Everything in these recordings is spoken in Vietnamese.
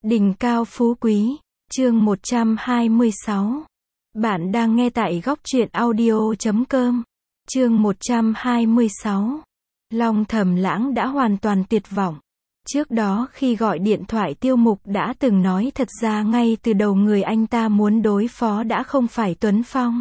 Đỉnh cao phú quý, chương 126. Bạn đang nghe tại góc truyện audio.com. Chương 126. Long Thầm Lãng đã hoàn toàn tuyệt vọng. Trước đó khi gọi điện thoại Tiêu Mục đã từng nói thật ra ngay từ đầu người anh ta muốn đối phó đã không phải Tuấn Phong,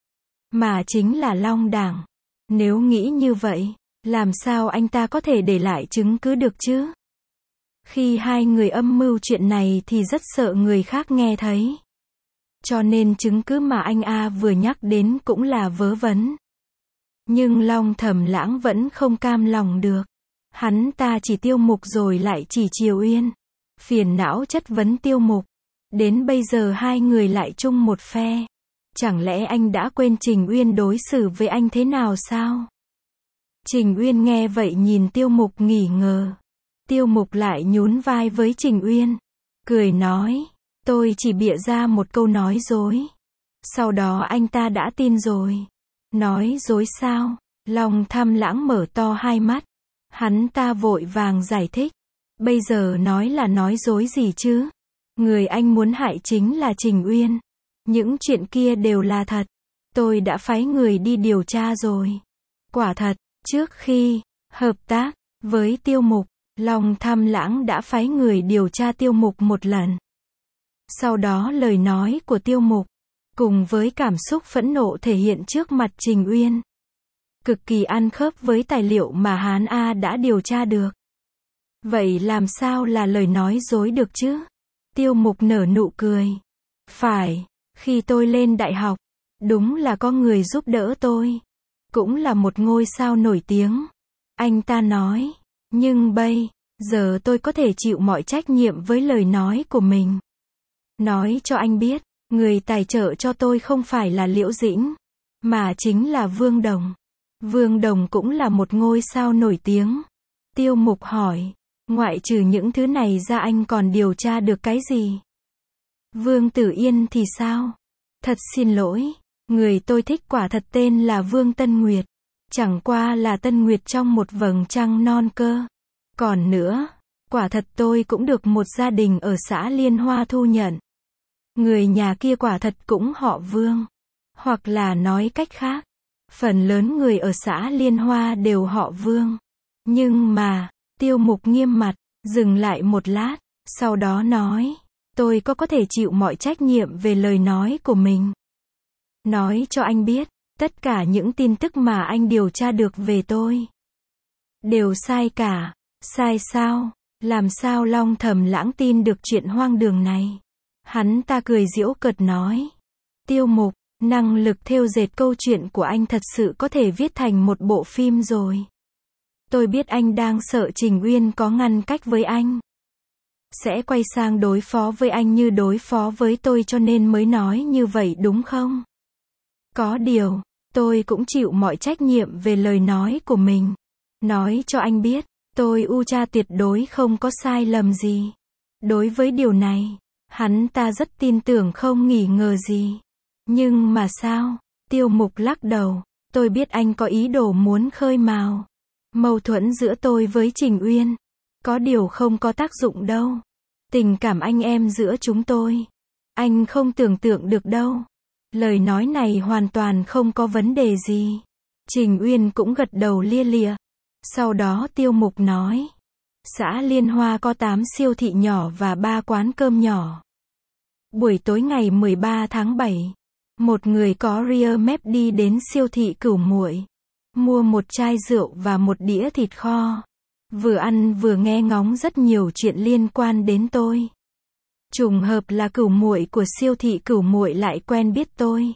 mà chính là Long Đảng. Nếu nghĩ như vậy, làm sao anh ta có thể để lại chứng cứ được chứ? Khi hai người âm mưu chuyện này thì rất sợ người khác nghe thấy. Cho nên chứng cứ mà anh A vừa nhắc đến cũng là vớ vẩn. Nhưng Long Thầm Lãng vẫn không cam lòng được. Hắn ta chỉ Tiêu Mục rồi lại chỉ Triều Uyên. Phiền não chất vấn Tiêu Mục. Đến bây giờ hai người lại chung một phe. Chẳng lẽ anh đã quên Trình Uyên đối xử với anh thế nào sao? Trình Uyên nghe vậy nhìn Tiêu Mục nghỉ ngờ. Tiêu Mục lại nhún vai với Trình Uyên, cười nói, tôi chỉ bịa ra một câu nói dối. Sau đó anh ta đã tin rồi. Nói dối sao? Long Thầm Lãng mở to hai mắt. Hắn ta vội vàng giải thích. Bây giờ nói là nói dối gì chứ? Người anh muốn hại chính là Trình Uyên. Những chuyện kia đều là thật. Tôi đã phái người đi điều tra rồi. Quả thật, trước khi hợp tác với Tiêu Mục, Long Thầm Lãng đã phái người điều tra Tiêu Mục một lần. Sau đó lời nói của Tiêu Mục, cùng với cảm xúc phẫn nộ thể hiện trước mặt Trình Uyên, cực kỳ ăn khớp với tài liệu mà Hán A đã điều tra được. Vậy làm sao là lời nói dối được chứ? Tiêu Mục nở nụ cười. Phải, khi tôi lên đại học, đúng là có người giúp đỡ tôi. Cũng là một ngôi sao nổi tiếng. Anh ta nói. Nhưng bây giờ tôi có thể chịu mọi trách nhiệm với lời nói của mình. Nói cho anh biết, người tài trợ cho tôi không phải là Liễu Dĩnh, mà chính là Vương Đồng. Vương Đồng cũng là một ngôi sao nổi tiếng. Tiêu Mục hỏi, ngoại trừ những thứ này ra anh còn điều tra được cái gì? Vương Tử Yên thì sao? Thật xin lỗi, người tôi thích quả thật tên là Vương Tân Nguyệt. Chẳng qua là Tân Nguyệt trong một vầng trăng non cơ. Còn nữa, quả thật tôi cũng được một gia đình ở xã Liên Hoa thu nhận. Người nhà kia quả thật cũng họ Vương. Hoặc là nói cách khác, phần lớn người ở xã Liên Hoa đều họ Vương. Nhưng mà, Tiêu Mục nghiêm mặt, dừng lại một lát, sau đó nói, tôi có thể chịu mọi trách nhiệm về lời nói của mình. Nói cho anh biết, tất cả những tin tức mà anh điều tra được về tôi đều sai cả. Sai sao? Làm sao Long Thầm Lãng tin được chuyện hoang đường này? Hắn ta cười giễu cợt nói. Tiêu Mục, năng lực thêu dệt câu chuyện của anh thật sự có thể viết thành một bộ phim rồi. Tôi biết anh đang sợ Trình Uyên có ngăn cách với anh. Sẽ quay sang đối phó với anh như đối phó với tôi cho nên mới nói như vậy đúng không? Có điều, tôi cũng chịu mọi trách nhiệm về lời nói của mình. Nói cho anh biết, tôi Cha tuyệt đối không có sai lầm gì. Đối với điều này, hắn ta rất tin tưởng không nghi ngờ gì. Nhưng mà sao? Tiêu Mục lắc đầu. Tôi biết anh có ý đồ muốn khơi mào mâu thuẫn giữa tôi với Trình Uyên. Có điều không có tác dụng đâu. Tình cảm anh em giữa chúng tôi, anh không tưởng tượng được đâu. Lời nói này hoàn toàn không có vấn đề gì. Trình Uyên cũng gật đầu lia lịa. Sau đó Tiêu Mục nói, xã Liên Hoa có 8 siêu thị nhỏ và 3 quán cơm nhỏ. Buổi tối ngày 13 tháng 7, một người có ria mép đi đến siêu thị Cửu Muội, mua một chai rượu và một đĩa thịt kho. Vừa ăn vừa nghe ngóng rất nhiều chuyện liên quan đến tôi. Trùng hợp là Cửu Muội của siêu thị Cửu Muội lại quen biết tôi,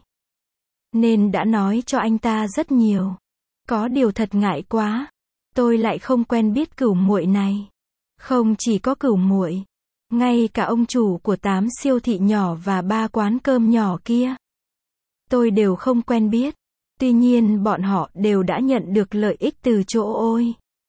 nên đã nói cho anh ta rất nhiều. Có điều thật ngại quá, tôi lại không quen biết Cửu Muội này. Không chỉ có Cửu Muội, ngay cả ông chủ của 8 siêu thị nhỏ và 3 quán cơm nhỏ kia, tôi đều không quen biết. Tuy nhiên bọn họ đều đã nhận được lợi ích từ chỗ ôi.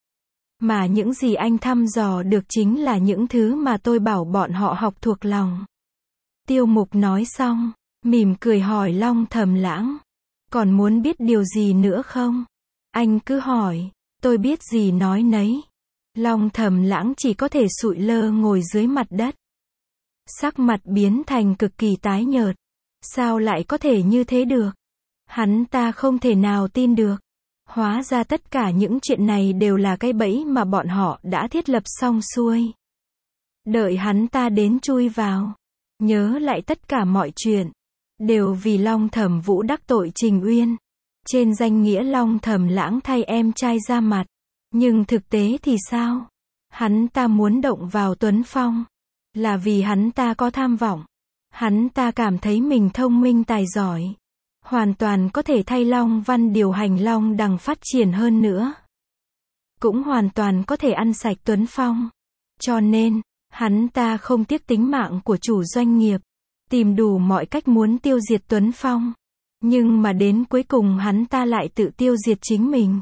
Mà những gì anh thăm dò được chính là những thứ mà tôi bảo bọn họ học thuộc lòng. Tiêu Mục nói xong, mỉm cười hỏi Long Thầm Lãng, còn muốn biết điều gì nữa không? Anh cứ hỏi, tôi biết gì nói nấy. Long Thầm Lãng chỉ có thể sụi lơ ngồi dưới mặt đất. Sắc mặt biến thành cực kỳ tái nhợt. Sao lại có thể như thế được? Hắn ta không thể nào tin được. Hóa ra tất cả những chuyện này đều là cái bẫy mà bọn họ đã thiết lập xong xuôi. Đợi hắn ta đến chui vào. Nhớ lại tất cả mọi chuyện. Đều vì Long Thẩm Vũ đắc tội Trình Uyên. Trên danh nghĩa Long Thẩm Lãng thay em trai ra mặt. Nhưng thực tế thì sao? Hắn ta muốn động vào Tuấn Phong. Là vì hắn ta có tham vọng. Hắn ta cảm thấy mình thông minh tài giỏi. Hoàn toàn có thể thay Long Văn điều hành Long Đằng phát triển hơn nữa. Cũng hoàn toàn có thể ăn sạch Tuấn Phong. Cho nên, hắn ta không tiếc tính mạng của chủ doanh nghiệp. Tìm đủ mọi cách muốn tiêu diệt Tuấn Phong. Nhưng mà đến cuối cùng hắn ta lại tự tiêu diệt chính mình.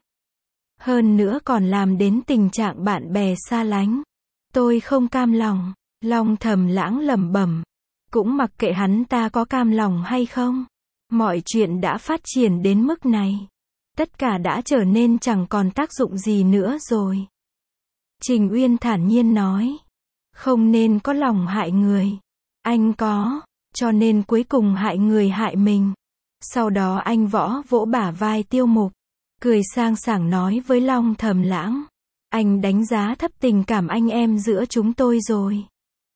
Hơn nữa còn làm đến tình trạng bạn bè xa lánh. Tôi không cam lòng. Long Thẩm Lãng lẩm bẩm. Cũng mặc kệ hắn ta có cam lòng hay không. Mọi chuyện đã phát triển đến mức này. Tất cả đã trở nên chẳng còn tác dụng gì nữa rồi. Trình Uyên thản nhiên nói. Không nên có lòng hại người. Anh có. Cho nên cuối cùng hại người hại mình. Sau đó anh vỗ bả vai Tiêu Mục. Cười sang sảng nói với Long Thẩm Lãng. Anh đánh giá thấp tình cảm anh em giữa chúng tôi rồi.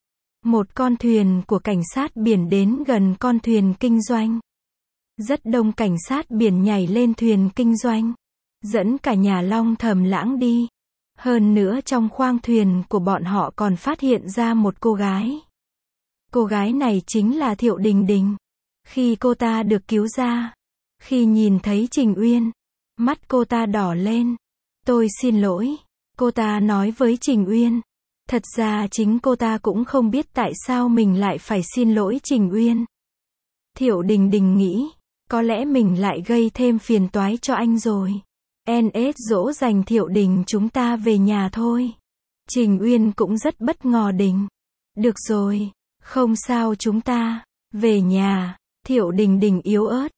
Một con thuyền của cảnh sát biển đến gần con thuyền kinh doanh. Rất đông cảnh sát biển nhảy lên thuyền kinh doanh. Dẫn cả nhà Long Thẩm Lãng đi. Hơn nữa trong khoang thuyền của bọn họ còn phát hiện ra một cô gái. Cô gái này chính là Thiệu Đình Đình. Khi cô ta được cứu ra. Khi nhìn thấy Trình Uyên. Mắt cô ta đỏ lên. Tôi xin lỗi. Cô ta nói với Trình Uyên. Thật ra chính cô ta cũng không biết tại sao mình lại phải xin lỗi Trình Uyên. Thiệu Đình Đình nghĩ. Có lẽ mình lại gây thêm phiền toái cho anh rồi. NS dỗ dành Thiệu Đình chúng ta về nhà thôi. Trình Uyên cũng rất bất ngờ Đình. Được rồi. Không sao chúng ta. Về nhà. Thiệu Đình Đình yếu ớt.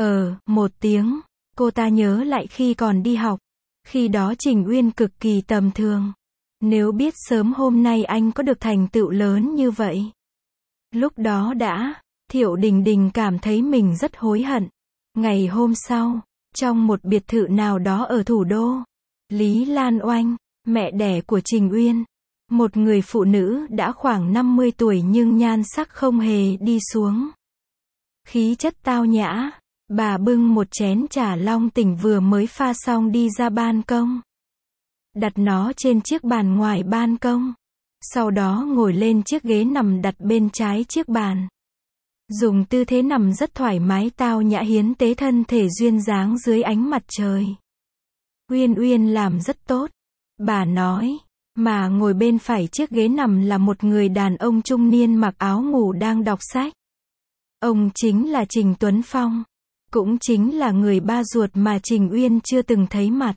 Một tiếng. Cô ta nhớ lại khi còn đi học. Khi đó Trình Uyên cực kỳ tầm thường. Nếu biết sớm hôm nay anh có được thành tựu lớn như vậy. Lúc đó Thiệu Đình Đình cảm thấy mình rất hối hận. Ngày hôm sau, trong một biệt thự nào đó ở thủ đô, Lý Lan Oanh, mẹ đẻ của Trình Uyên, một người phụ nữ đã khoảng 50 tuổi nhưng nhan sắc không hề đi xuống. Khí chất tao nhã, bà bưng một chén trà long tỉnh vừa mới pha xong đi ra ban công. Đặt nó trên chiếc bàn ngoài ban công. Sau đó ngồi lên chiếc ghế nằm đặt bên trái chiếc bàn. Dùng tư thế nằm rất thoải mái tao nhã hiến tế thân thể duyên dáng dưới ánh mặt trời. Uyên Uyên làm rất tốt. Bà nói. Mà ngồi bên phải chiếc ghế nằm là một người đàn ông trung niên mặc áo ngủ đang đọc sách. Ông chính là Trình Tuấn Phong. Cũng chính là người ba ruột mà Trình Uyên chưa từng thấy mặt.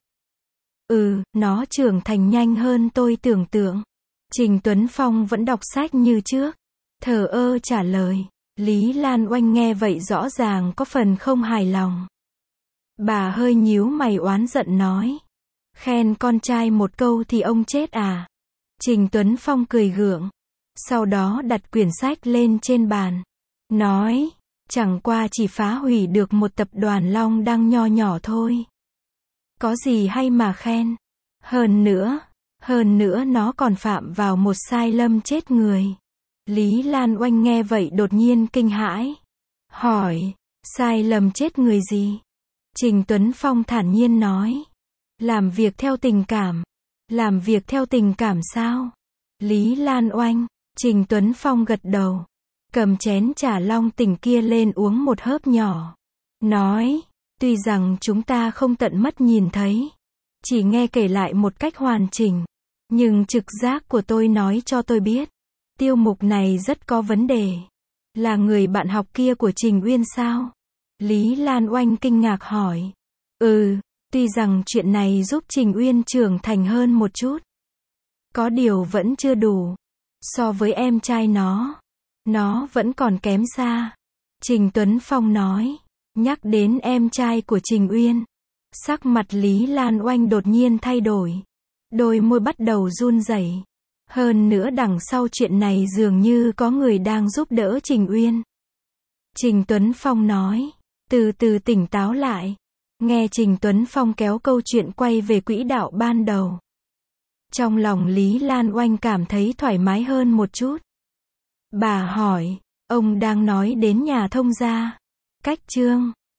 Nó trưởng thành nhanh hơn tôi tưởng tượng. Trình Tuấn Phong vẫn đọc sách như trước. Thờ ơ trả lời. Lý Lan Oanh nghe vậy rõ ràng có phần không hài lòng. Bà hơi nhíu mày oán giận nói. Khen con trai một câu thì ông chết à? Trình Tuấn Phong cười gượng. Sau đó đặt quyển sách lên trên bàn. Nói. Chẳng qua chỉ phá hủy được một tập đoàn Long Đăng nho nhỏ thôi. Có gì hay mà khen. Hơn nữa nó còn phạm vào một sai lầm chết người. Lý Lan Oanh nghe vậy đột nhiên kinh hãi. Hỏi, sai lầm chết người gì? Trình Tuấn Phong thản nhiên nói. Làm việc theo tình cảm. Làm việc theo tình cảm sao? Lý Lan Oanh, Trình Tuấn Phong gật đầu. Cầm chén trà long tỉnh kia lên uống một hớp nhỏ. Nói, tuy rằng chúng ta không tận mắt nhìn thấy. Chỉ nghe kể lại một cách hoàn chỉnh. Nhưng trực giác của tôi nói cho tôi biết. Tiêu Mục này rất có vấn đề. Là người bạn học kia của Trình Uyên sao? Lý Lan Oanh kinh ngạc hỏi. Tuy rằng chuyện này giúp Trình Uyên trưởng thành hơn một chút. Có điều vẫn chưa đủ. So với em trai nó vẫn còn kém xa. Trình Tuấn Phong nói. Nhắc đến em trai của Trình Uyên. Sắc mặt Lý Lan Oanh đột nhiên thay đổi. Đôi môi bắt đầu run rẩy. Hơn nữa đằng sau chuyện này dường như có người đang giúp đỡ Trình Uyên. Trình Tuấn Phong nói. Từ từ tỉnh táo lại. Nghe Trình Tuấn Phong kéo câu chuyện quay về quỹ đạo ban đầu. Trong lòng Lý Lan Oanh cảm thấy thoải mái hơn một chút. Bà hỏi, ông đang nói đến nhà thông gia. Cách Trương